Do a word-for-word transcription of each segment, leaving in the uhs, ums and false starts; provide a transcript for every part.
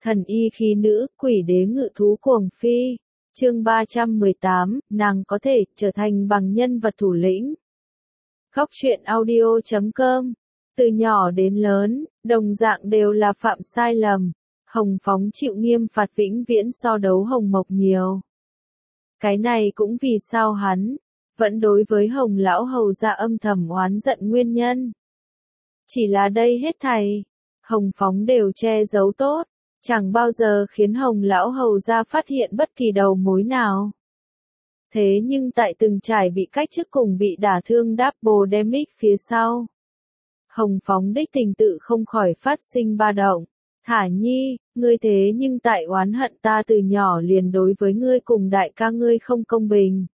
Thần y khí nữ, quỷ đế ngự thú cuồng phi. Chương ba trăm mười tám, nàng có thể trở thành bằng nhân vật thủ lĩnh. Góc truyện audio chấm com. Từ nhỏ đến lớn, đồng dạng đều là phạm sai lầm. Hồng Phóng chịu nghiêm phạt vĩnh viễn so đấu Hồng Mộc nhiều. Cái này cũng vì sao hắn vẫn đối với Hồng lão hầu ra âm thầm oán giận nguyên nhân. Chỉ là đây hết thảy, Hồng Phóng đều che giấu tốt, chẳng bao giờ khiến Hồng lão hầu ra phát hiện bất kỳ đầu mối nào. Thế nhưng tại từng trải bị cách chức cùng bị đả thương Double Damage phía sau, Hồng Phóng đích tình tự không khỏi phát sinh ba động. Thả nhi, ngươi thế nhưng tại oán hận ta từ nhỏ liền đối với ngươi cùng đại ca ngươi không công bình.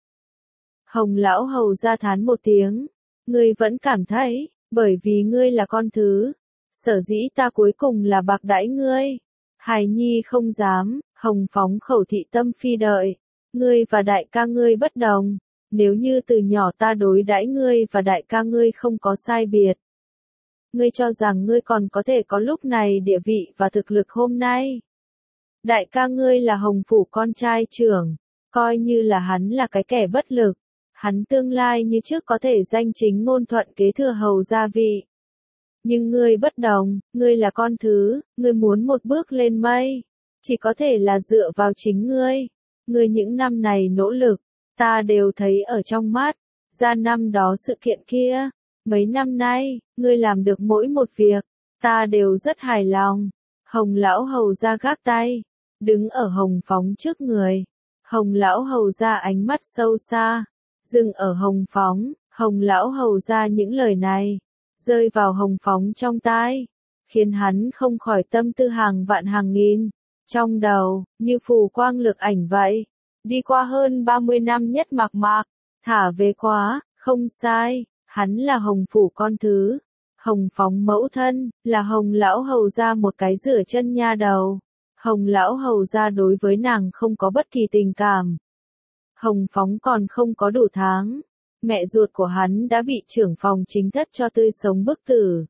Hồng lão hầu ra thán một tiếng, ngươi vẫn cảm thấy, bởi vì ngươi là con thứ, sở dĩ ta cuối cùng là bạc đãi ngươi. Hài nhi không dám, Hồng Phóng khẩu thị tâm phi đợi, ngươi và đại ca ngươi bất đồng, nếu như từ nhỏ ta đối đãi ngươi và đại ca ngươi không có sai biệt. Ngươi cho rằng ngươi còn có thể có lúc này địa vị và thực lực hôm nay. Đại ca ngươi là Hồng phủ con trai trưởng, coi như là hắn là cái kẻ bất lực, hắn tương lai như trước có thể danh chính ngôn thuận kế thừa hầu gia vị. Nhưng ngươi bất đồng, ngươi là con thứ, ngươi muốn một bước lên mây, chỉ có thể là dựa vào chính ngươi. Ngươi những năm này nỗ lực, ta đều thấy ở trong mắt, ra năm đó sự kiện kia. Mấy năm nay, ngươi làm được mỗi một việc, ta đều rất hài lòng. Hồng lão hầu ra gác tay, đứng ở Hồng Phóng trước người. Hồng lão hầu ra ánh mắt sâu xa, dừng ở Hồng Phóng. Hồng lão hầu ra những lời này, rơi vào Hồng Phóng trong tai, khiến hắn không khỏi tâm tư hàng vạn hàng nghìn. Trong đầu, như phù quang lực ảnh vậy, đi qua hơn ba mươi năm nhất mạc mạc, thả về quá, không sai. Hắn là Hồng phủ con thứ, Hồng Phóng mẫu thân, là Hồng lão hầu ra một cái rửa chân nha đầu. Hồng lão hầu ra đối với nàng không có bất kỳ tình cảm. Hồng Phóng còn không có đủ tháng, mẹ ruột của hắn đã bị trưởng phòng chính thất cho tươi sống bức tử.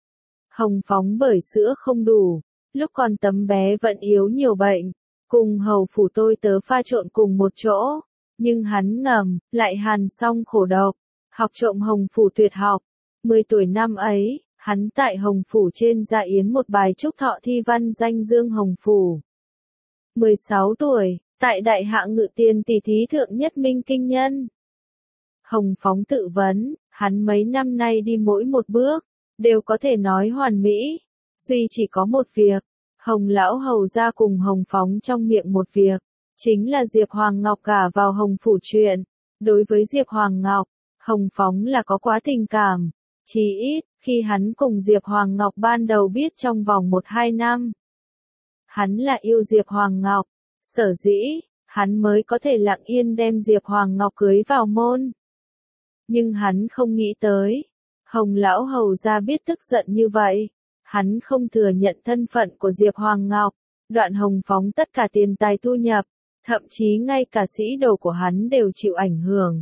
Hồng Phóng bởi sữa không đủ, lúc còn tấm bé vẫn yếu nhiều bệnh, cùng hầu phủ tôi tớ pha trộn cùng một chỗ, nhưng hắn ngầm, lại hàn xong khổ độc. Học trộm Hồng phủ tuyệt học. mười tuổi năm ấy, hắn tại Hồng phủ trên dạ yến một bài chúc thọ thi văn danh dương Hồng phủ. mười sáu tuổi, tại đại hạ ngự tiền tỷ thí thượng nhất minh kinh nhân. Hồng Phóng tự vấn, hắn mấy năm nay đi mỗi một bước, đều có thể nói hoàn mỹ. Duy chỉ có một việc, Hồng lão hầu ra cùng Hồng Phóng trong miệng một việc, chính là Diệp Hoàng Ngọc gả vào Hồng phủ chuyện. Đối với Diệp Hoàng Ngọc, Hồng Phóng là có quá tình cảm, chí ít, khi hắn cùng Diệp Hoàng Ngọc ban đầu biết trong vòng một hai năm. Hắn là yêu Diệp Hoàng Ngọc, sở dĩ, hắn mới có thể lặng yên đem Diệp Hoàng Ngọc cưới vào môn. Nhưng hắn không nghĩ tới, Hồng lão hầu ra biết tức giận như vậy, hắn không thừa nhận thân phận của Diệp Hoàng Ngọc, đoạn Hồng Phóng tất cả tiền tài thu nhập, thậm chí ngay cả sĩ đồ của hắn đều chịu ảnh hưởng.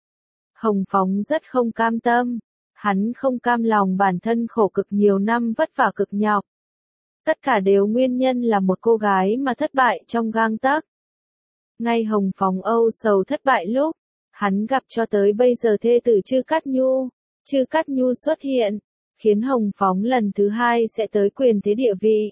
Hồng Phóng rất không cam tâm, hắn không cam lòng bản thân khổ cực nhiều năm vất vả cực nhọc. Tất cả đều nguyên nhân là một cô gái mà thất bại trong gang tấc. Ngay Hồng Phóng âu sầu thất bại lúc, hắn gặp cho tới bây giờ thê tử Chư Cát Nhu. Chư Cát Nhu xuất hiện, khiến Hồng Phóng lần thứ hai sẽ tới quyền thế địa vị.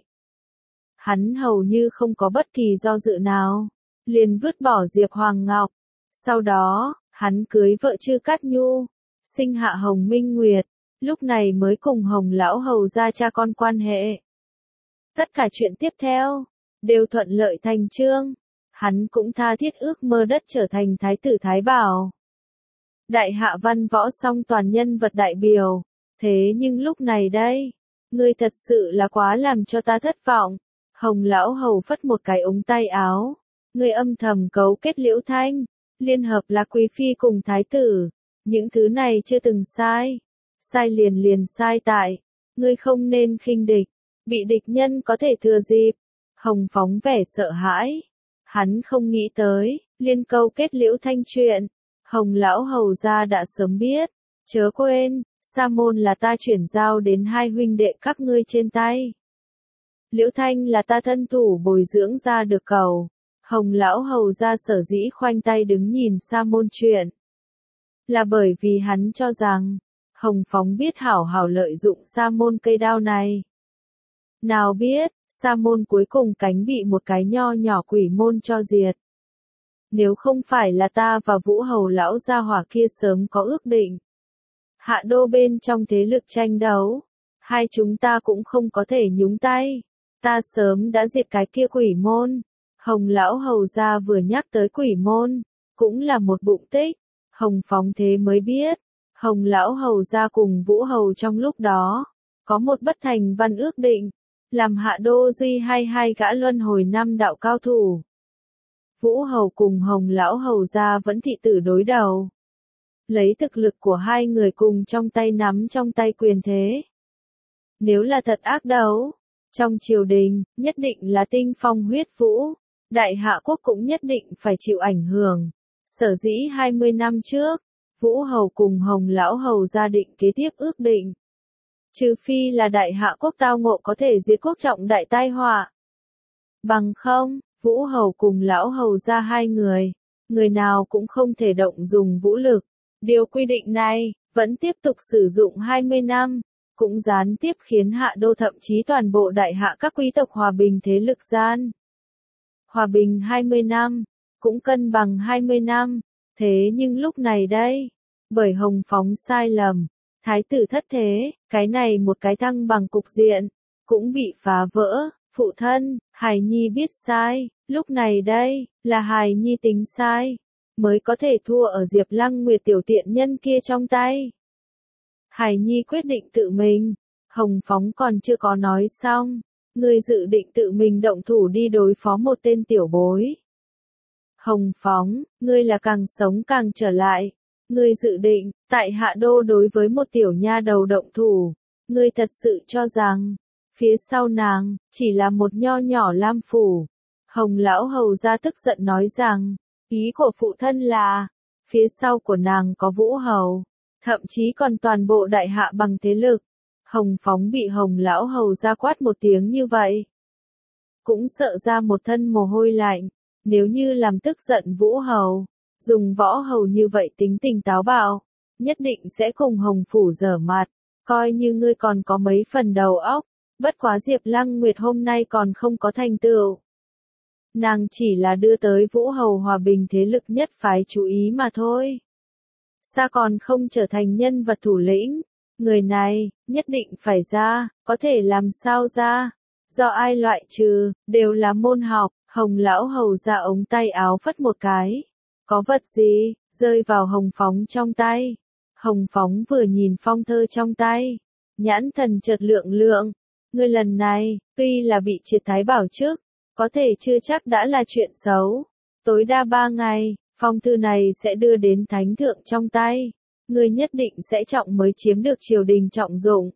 Hắn hầu như không có bất kỳ do dự nào, liền vứt bỏ Diệp Hoàng Ngọc. Sau đó, hắn cưới vợ Chư Cát Nhu, sinh hạ Hồng Minh Nguyệt, lúc này mới cùng Hồng lão hầu ra cha con quan hệ. Tất cả chuyện tiếp theo, đều thuận lợi thành chương, hắn cũng tha thiết ước mơ đất trở thành thái tử Thái Bảo. Đại hạ văn võ song toàn nhân vật đại biểu, thế nhưng lúc này đây, ngươi thật sự là quá làm cho ta thất vọng. Hồng lão hầu phất một cái ống tay áo, ngươi âm thầm cấu kết Liễu Thanh, liên hợp là quý phi cùng thái tử, những thứ này chưa từng sai, sai liền liền sai tại, ngươi không nên khinh địch, bị địch nhân có thể thừa dịp. Hồng Phóng vẻ sợ hãi, hắn không nghĩ tới, liên câu kết Liễu Thanh chuyện, Hồng lão hầu ra đã sớm biết, chớ quên, Sa môn là ta chuyển giao đến hai huynh đệ các ngươi trên tay. Liễu Thanh là ta thân thủ bồi dưỡng ra được cầu. Hồng lão hầu ra sở dĩ khoanh tay đứng nhìn Sa Môn chuyện. Là bởi vì hắn cho rằng, Hồng Phóng biết hảo hảo lợi dụng Sa Môn cây đao này. Nào biết, Sa Môn cuối cùng cánh bị một cái nho nhỏ quỷ môn cho diệt. Nếu không phải là ta và Vũ Hầu lão gia hỏa kia sớm có ước định. Hạ đô bên trong thế lực tranh đấu, hai chúng ta cũng không có thể nhúng tay. Ta sớm đã diệt cái kia quỷ môn. Hồng lão hầu gia vừa nhắc tới quỷ môn, cũng là một bụng tích. Hồng Phóng thế mới biết, Hồng lão hầu gia cùng Vũ Hầu trong lúc đó, có một bất thành văn ước định, làm Hạ đô duy hai hai gã luân hồi năm đạo cao thủ. Vũ Hầu cùng Hồng lão hầu gia vẫn thị tử đối đầu. Lấy thực lực của hai người cùng trong tay nắm trong tay quyền thế. Nếu là thật ác đấu, trong triều đình, nhất định là tinh phong huyết vũ, Đại Hạ quốc cũng nhất định phải chịu ảnh hưởng. Sở dĩ hai mươi năm trước, Vũ Hầu cùng Hồng lão hầu gia định kế tiếp ước định. Trừ phi là Đại Hạ quốc tao ngộ có thể diệt quốc trọng đại tai họa. Bằng không, Vũ Hầu cùng lão hầu gia hai người, người nào cũng không thể động dùng vũ lực. Điều quy định này, vẫn tiếp tục sử dụng hai mươi năm, cũng gián tiếp khiến Hạ đô thậm chí toàn bộ Đại Hạ các quý tộc hòa bình thế lực gian. Hòa bình hai mươi năm, cũng cân bằng hai mươi năm, thế nhưng lúc này đây, bởi Hồng Phóng sai lầm, thái tử thất thế, cái này một cái thăng bằng cục diện, cũng bị phá vỡ, phụ thân, Hài Nhi biết sai, lúc này đây, là Hài Nhi tính sai, mới có thể thua ở Diệp Lăng Nguyệt tiểu tiện nhân kia trong tay. Hài Nhi quyết định tự mình, Hồng Phóng còn chưa có nói xong, ngươi dự định tự mình động thủ đi đối phó một tên tiểu bối. Hồng Phóng, ngươi là càng sống càng trở lại, ngươi dự định, tại Hạ đô đối với một tiểu nha đầu động thủ, ngươi thật sự cho rằng, phía sau nàng, chỉ là một nho nhỏ lam phủ. Hồng lão hầu ra tức giận nói rằng, ý của phụ thân là, phía sau của nàng có Vũ Hầu, thậm chí còn toàn bộ Đại Hạ bằng thế lực. Hồng Phóng bị Hồng lão hầu ra quát một tiếng như vậy, cũng sợ ra một thân mồ hôi lạnh. Nếu như làm tức giận Vũ Hầu, dùng Võ Hầu như vậy tính tình táo bạo, nhất định sẽ cùng Hồng phủ giở mặt, coi như ngươi còn có mấy phần đầu óc, bất quá Diệp Lăng Nguyệt hôm nay còn không có thành tựu. Nàng chỉ là đưa tới Vũ Hầu hòa bình thế lực nhất phái chú ý mà thôi. Sao còn không trở thành nhân vật thủ lĩnh, người này, nhất định phải ra, có thể làm sao ra, do ai loại trừ, đều là môn học. Hồng lão hầu ra ống tay áo phất một cái. Có vật gì, rơi vào Hồng Phóng trong tay. Hồng Phóng vừa nhìn phong thơ trong tay. Nhãn thần chợt lượng lượng. Ngươi lần này, tuy là bị triệt thái bảo trước, có thể chưa chắc đã là chuyện xấu. Tối đa ba ngày, phong thư này sẽ đưa đến thánh thượng trong tay. Ngươi nhất định sẽ trọng mới chiếm được triều đình trọng dụng.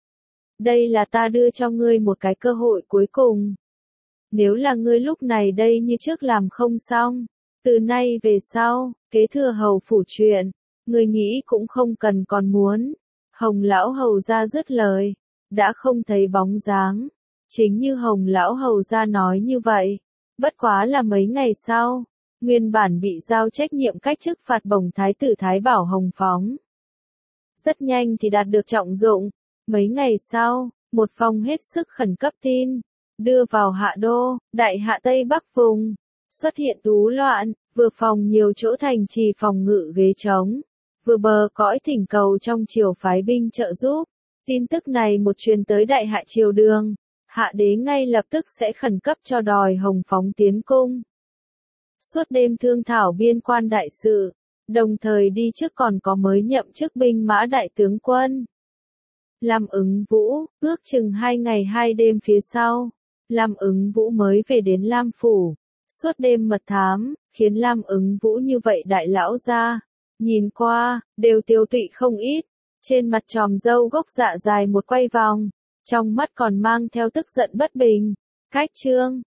Đây là ta đưa cho ngươi một cái cơ hội cuối cùng. Nếu là ngươi lúc này đây như trước làm không xong, từ nay về sau, kế thừa hầu phủ chuyện, ngươi nghĩ cũng không cần còn muốn. Hồng lão hầu ra dứt lời, đã không thấy bóng dáng. Chính như Hồng lão hầu ra nói như vậy, bất quá là mấy ngày sau, nguyên bản bị giao trách nhiệm cách chức phạt bổng thái tử Thái Bảo Hồng Phóng. Rất nhanh thì đạt được trọng dụng, mấy ngày sau, một phong hết sức khẩn cấp tin. Đưa vào Hạ đô, Đại Hạ Tây Bắc vùng, xuất hiện tú loạn, vừa phòng nhiều chỗ thành trì phòng ngự ghế trống, vừa bờ cõi thỉnh cầu trong triều phái binh trợ giúp. Tin tức này một truyền tới Đại Hạ triều đường, Hạ đế ngay lập tức sẽ khẩn cấp cho đòi Hồng Phóng tiến cung. Suốt đêm thương thảo biên quan đại sự, đồng thời đi trước còn có mới nhậm chức binh mã đại tướng quân. Lam Ứng Vũ, ước chừng hai ngày hai đêm phía sau. Lam Ứng Vũ mới về đến Lam Phủ, suốt đêm mật thám, khiến Lam Ứng Vũ như vậy đại lão ra, nhìn qua, đều tiêu tụy không ít, trên mặt tròm râu gốc dạ dài một quay vòng, trong mắt còn mang theo tức giận bất bình. Cách chương,